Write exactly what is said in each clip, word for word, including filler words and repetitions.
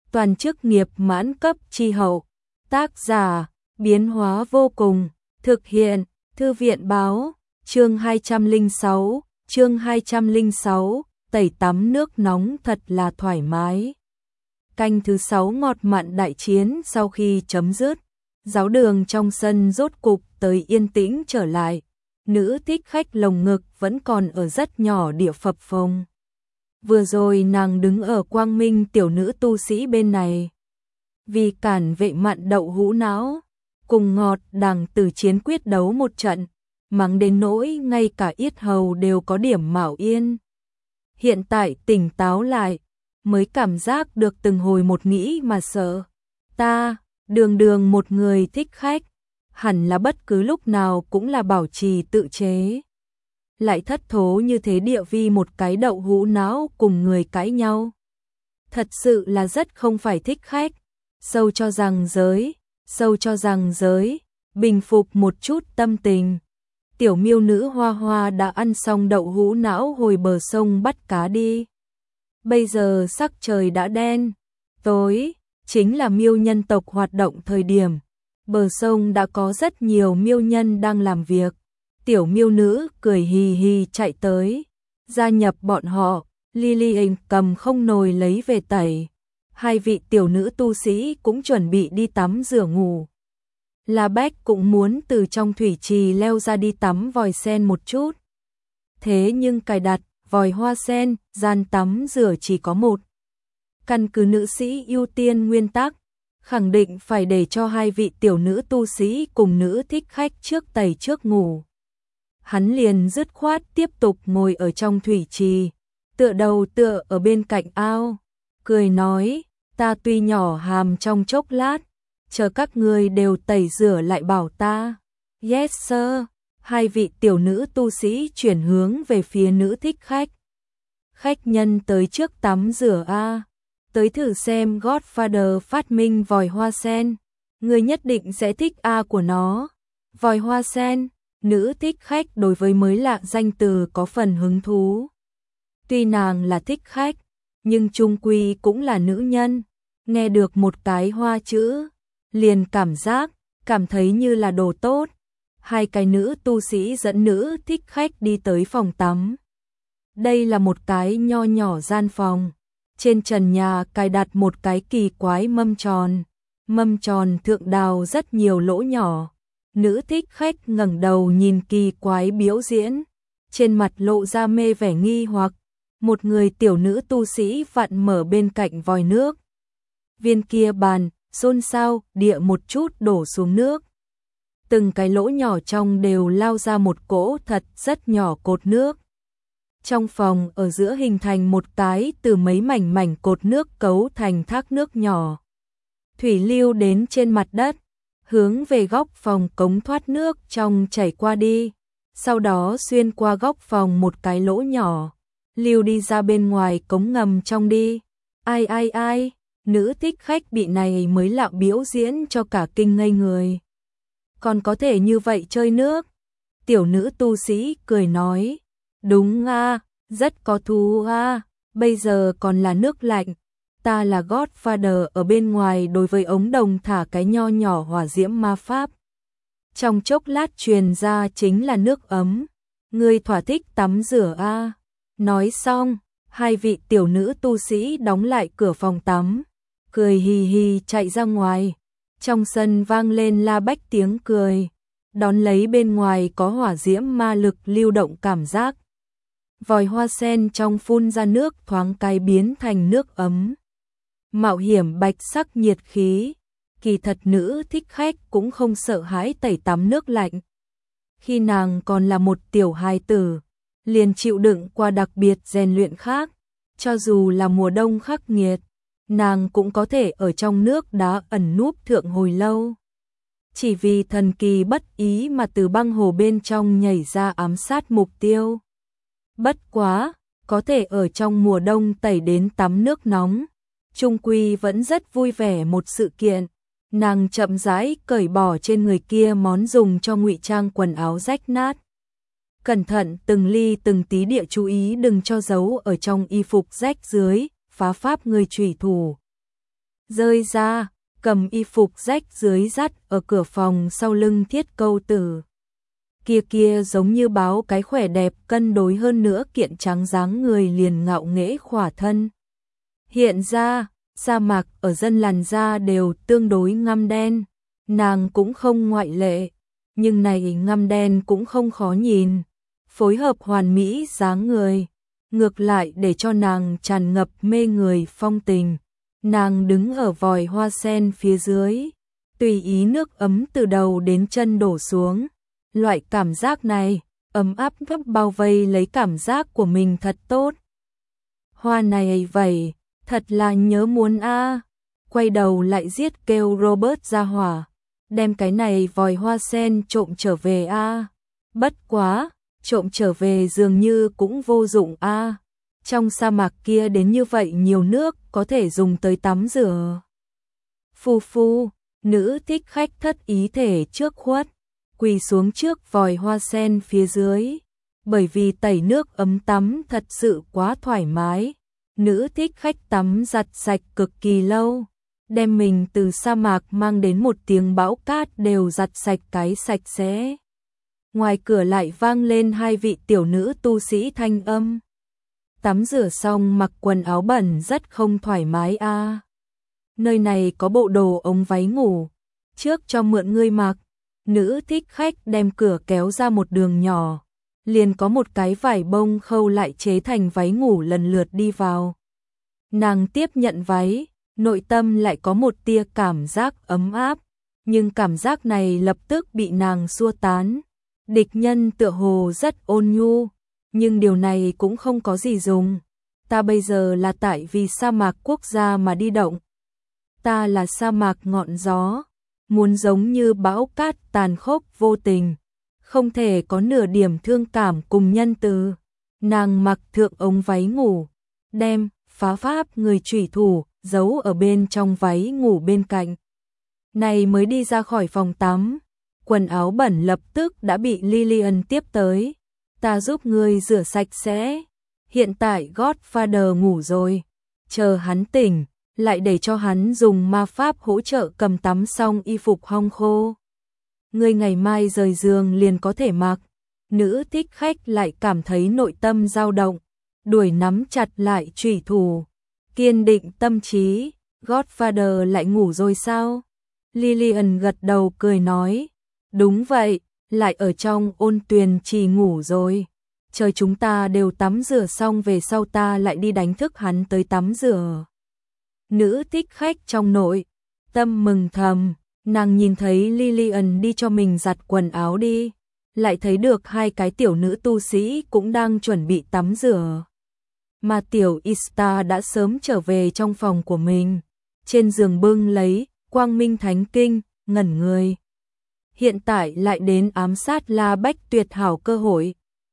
toàn chức nghiệp mãn cấp chi hậu. Tác giả, biến hóa vô cùng, thực hiện, Thư viện báo, chương hai trăm lẻ sáu, chương hai trăm lẻ sáu, tẩy tắm nước nóng thật là thoải mái. Canh thứ sáu ngọt mặn đại chiến sau khi chấm dứt, giáo đường trong sân rốt cục tới yên tĩnh trở lại, nữ thích khách lồng ngực vẫn còn ở rất nhỏ địa phập phồng. Vừa rồi nàng đứng ở quang minh tiểu nữ tu sĩ bên này. Vì cản vệ mặn đậu hũ não, cùng ngọt đằng từ chiến quyết đấu một trận, mắng đến nỗi ngay cả yết hầu đều có điểm mạo yên. Hiện tại tỉnh táo lại, mới cảm giác được từng hồi một nghĩ mà sợ. Ta, đường đường một người thích khách, hẳn là bất cứ lúc nào cũng là bảo trì tự chế. Lại thất thố như thế địa vi một cái đậu hũ não cùng người cãi nhau. Thật sự là rất không phải thích khách. Sâu cho rằng giới, sâu cho rằng giới, bình phục một chút tâm tình. Tiểu miêu nữ Hoa Hoa đã ăn xong đậu hũ não hồi bờ sông bắt cá đi. Bây giờ sắc trời đã đen, tối, chính là miêu nhân tộc hoạt động thời điểm. Bờ sông đã có rất nhiều miêu nhân đang làm việc. Tiểu miêu nữ cười hì hì chạy tới, gia nhập bọn họ. Lily Anh cầm không nồi lấy về tẩy. Hai vị tiểu nữ tu sĩ cũng chuẩn bị đi tắm rửa ngủ. La Bách cũng muốn từ trong thủy trì leo ra đi tắm vòi sen một chút. Thế nhưng cài đặt vòi hoa sen, gian tắm rửa chỉ có một. Căn cứ nữ sĩ ưu tiên nguyên tắc, khẳng định phải để cho hai vị tiểu nữ tu sĩ cùng nữ thích khách trước tẩy trước ngủ. Hắn liền dứt khoát tiếp tục ngồi ở trong thủy trì, tựa đầu tựa ở bên cạnh ao, cười nói, ta tuy nhỏ hàm trong chốc lát, chờ các người đều tẩy rửa lại bảo ta. Yes sir. Hai vị tiểu nữ tu sĩ chuyển hướng về phía nữ thích khách. Khách nhân tới trước tắm rửa a, tới thử xem Godfather phát minh vòi hoa sen, người nhất định sẽ thích a của nó. Vòi hoa sen, nữ thích khách đối với mới lạ danh từ có phần hứng thú. Tuy nàng là thích khách, nhưng chung quy cũng là nữ nhân, nghe được một cái hoa chữ, liền cảm giác, cảm thấy như là đồ tốt. Hai cái nữ tu sĩ dẫn nữ thích khách đi tới phòng tắm. Đây là một cái nho nhỏ gian phòng, trên trần nhà cài đặt một cái kỳ quái mâm tròn, mâm tròn thượng đào rất nhiều lỗ nhỏ. Nữ thích khách ngẩng đầu nhìn kỳ quái biểu diễn, trên mặt lộ ra mê vẻ nghi hoặc. Một người tiểu nữ tu sĩ vặn mở bên cạnh vòi nước. Viên kia bàn, xôn xao, địa một chút đổ xuống nước. Từng cái lỗ nhỏ trong đều lao ra một cỗ thật rất nhỏ cột nước. Trong phòng ở giữa hình thành một cái từ mấy mảnh mảnh cột nước cấu thành thác nước nhỏ. Thủy lưu đến trên mặt đất, hướng về góc phòng cống thoát nước trong chảy qua đi. Sau đó xuyên qua góc phòng một cái lỗ nhỏ, lưu đi ra bên ngoài cống ngầm trong đi. Ai ai ai, nữ thích khách bị này mới lạ biểu diễn cho cả kinh ngây người. Còn có thể như vậy chơi nước? Tiểu nữ tu sĩ cười nói, đúng a, rất có thú a, bây giờ còn là nước lạnh. Ta là Godfather ở bên ngoài đối với ống đồng thả cái nho nhỏ hỏa diễm ma pháp. Trong chốc lát truyền ra chính là nước ấm. Ngươi thỏa thích tắm rửa a. Nói xong, hai vị tiểu nữ tu sĩ đóng lại cửa phòng tắm, cười hì hì chạy ra ngoài. Trong sân vang lên La Bách tiếng cười, đón lấy bên ngoài có hỏa diễm ma lực lưu động cảm giác. Vòi hoa sen trong phun ra nước thoáng cái biến thành nước ấm. Mạo hiểm bạch sắc nhiệt khí, kỳ thật nữ thích khách cũng không sợ hãi tẩy tắm nước lạnh. Khi nàng còn là một tiểu hài tử, liền chịu đựng qua đặc biệt rèn luyện khác, cho dù là mùa đông khắc nghiệt, nàng cũng có thể ở trong nước đá ẩn núp thượng hồi lâu. Chỉ vì thần kỳ bất ý mà từ băng hồ bên trong nhảy ra ám sát mục tiêu. Bất quá, có thể ở trong mùa đông tẩy đến tắm nước nóng, chung quy vẫn rất vui vẻ một sự kiện. Nàng chậm rãi cởi bỏ trên người kia món dùng cho ngụy trang quần áo rách nát. Cẩn thận từng ly từng tí địa chú ý đừng cho giấu ở trong y phục rách dưới, phá pháp người trùy thủ. rơi ra, cầm y phục rách dưới dắt ở cửa phòng sau lưng Thiết Câu Tử. Kia kia giống như báo cái khỏe đẹp cân đối hơn nữa kiện trắng dáng người liền ngạo nghễ khỏa thân. Hiện ra, sa mạc ở dân làn da đều tương đối ngăm đen, nàng cũng không ngoại lệ, nhưng này ngăm đen cũng không khó nhìn, phối hợp hoàn mỹ dáng người, ngược lại để cho nàng tràn ngập mê người phong tình. Nàng đứng ở vòi hoa sen phía dưới, tùy ý nước ấm từ đầu đến chân đổ xuống. Loại cảm giác này, ấm áp gấp bao vây lấy cảm giác của mình thật tốt. Hoa này vậy, thật là nhớ muốn a. Quay đầu lại giết kêu Robert ra hỏa, đem cái này vòi hoa sen trộm trở về a. Bất quá, trộm trở về dường như cũng vô dụng a. Trong sa mạc kia đến như vậy nhiều nước có thể dùng tới tắm rửa. Phu phu, nữ thích khách thất ý thể trước khuất, quỳ xuống trước vòi hoa sen phía dưới, bởi vì tẩy nước ấm tắm thật sự quá thoải mái. Nữ thích khách tắm giặt sạch cực kỳ lâu, đem mình từ sa mạc mang đến một tiếng bão cát đều giặt sạch cái sạch sẽ. Ngoài cửa lại vang lên hai vị tiểu nữ tu sĩ thanh âm. Tắm rửa xong mặc quần áo bẩn rất không thoải mái a. À. Nơi này có bộ đồ ống váy ngủ, trước cho mượn ngươi mặc. Nữ thích khách đem cửa kéo ra một đường nhỏ, liền có một cái vải bông khâu lại chế thành váy ngủ lần lượt đi vào. Nàng tiếp nhận váy, nội tâm lại có một tia cảm giác ấm áp, nhưng cảm giác này lập tức bị nàng xua tán. Địch nhân tựa hồ rất ôn nhu, nhưng điều này cũng không có gì dùng. Ta bây giờ là tại vì sa mạc quốc gia mà đi động. Ta là sa mạc ngọn gió, muốn giống như bão cát tàn khốc vô tình, không thể có nửa điểm thương cảm cùng nhân từ. Nàng mặc thượng ống váy ngủ, đem phá pháp người chủy thủ giấu ở bên trong váy ngủ bên cạnh. Này mới đi ra khỏi phòng tắm, quần áo bẩn lập tức đã bị Lillian tiếp tới. Ta giúp ngươi rửa sạch sẽ. Hiện tại Godfather ngủ rồi, chờ hắn tỉnh, lại để cho hắn dùng ma pháp hỗ trợ cầm tắm xong y phục hong khô. Ngươi ngày mai rời giường liền có thể mặc. Nữ thích khách lại cảm thấy nội tâm dao động, đuổi nắm chặt lại chủy thủ, kiên định tâm trí. Godfather lại ngủ rồi sao? Lillian gật đầu cười nói, đúng vậy, lại ở trong ôn tuyền trì ngủ rồi. Chờ chúng ta đều tắm rửa xong về sau ta lại đi đánh thức hắn tới tắm rửa. Nữ thích khách trong nội tâm mừng thầm, nàng nhìn thấy Lillian đi cho mình giặt quần áo đi, lại thấy được hai cái tiểu nữ tu sĩ cũng đang chuẩn bị tắm rửa. Mà tiểu Ista đã sớm trở về trong phòng của mình, trên giường bưng lấy Quang Minh Thánh Kinh, ngẩn người. Hiện tại lại đến ám sát La Bách tuyệt hảo cơ hội.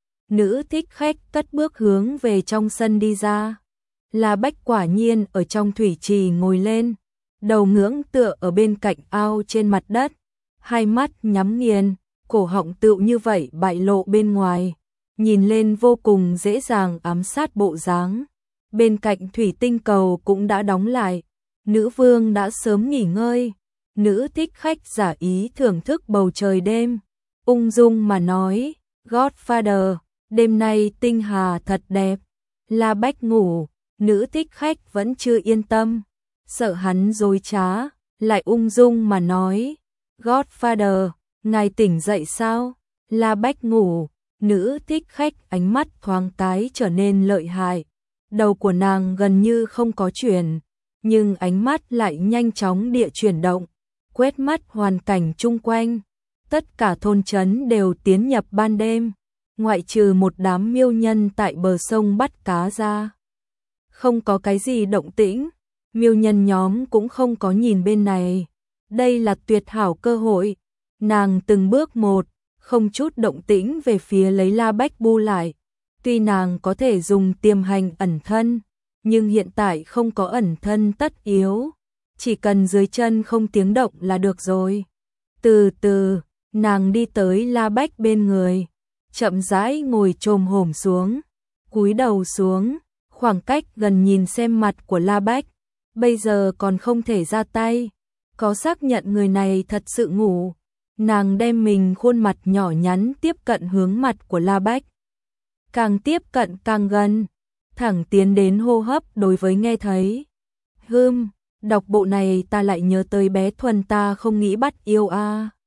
Nữ thích khách cất bước hướng về trong sân đi ra. La Bách quả nhiên ở trong thủy trì ngồi lên, đầu ngưỡng tựa ở bên cạnh ao trên mặt đất, hai mắt nhắm nghiền, cổ họng tựu như vậy bại lộ bên ngoài, nhìn lên vô cùng dễ dàng ám sát bộ dáng. Bên cạnh thủy tinh cầu cũng đã đóng lại, nữ vương đã sớm nghỉ ngơi. Nữ thích khách giả ý thưởng thức bầu trời đêm, ung dung mà nói, Godfather, đêm nay tinh hà thật đẹp. La Bách ngủ, nữ thích khách vẫn chưa yên tâm, sợ hắn dối trá, lại ung dung mà nói, Godfather, ngài tỉnh dậy sao? La Bách ngủ, nữ thích khách ánh mắt thoáng cái trở nên lợi hại, đầu của nàng gần như không có chuyển, nhưng ánh mắt lại nhanh chóng địa chuyển động, quét mắt hoàn cảnh chung quanh. Tất cả thôn trấn đều tiến nhập ban đêm, ngoại trừ một đám miêu nhân tại bờ sông bắt cá ra. Không có cái gì động tĩnh, miêu nhân nhóm cũng không có nhìn bên này. Đây là tuyệt hảo cơ hội. Nàng từng bước một, không chút động tĩnh về phía lấy La Bách bu lại. Tuy nàng có thể dùng tiềm hành ẩn thân, nhưng hiện tại không có ẩn thân tất yếu. Chỉ cần dưới chân không tiếng động là được rồi. Từ từ, nàng đi tới La Bách bên người, chậm rãi ngồi chồm hổm xuống, cúi đầu xuống, khoảng cách gần nhìn xem mặt của La Bách. bây giờ còn không thể ra tay, có xác nhận người này thật sự ngủ. Nàng đem mình khuôn mặt nhỏ nhắn tiếp cận hướng mặt của La Bách. Càng tiếp cận càng gần, thẳng tiến đến hô hấp đối với nghe thấy. Hừm, đọc bộ này ta lại nhớ tới bé Thuần ta không nghĩ bắt yêu a. À.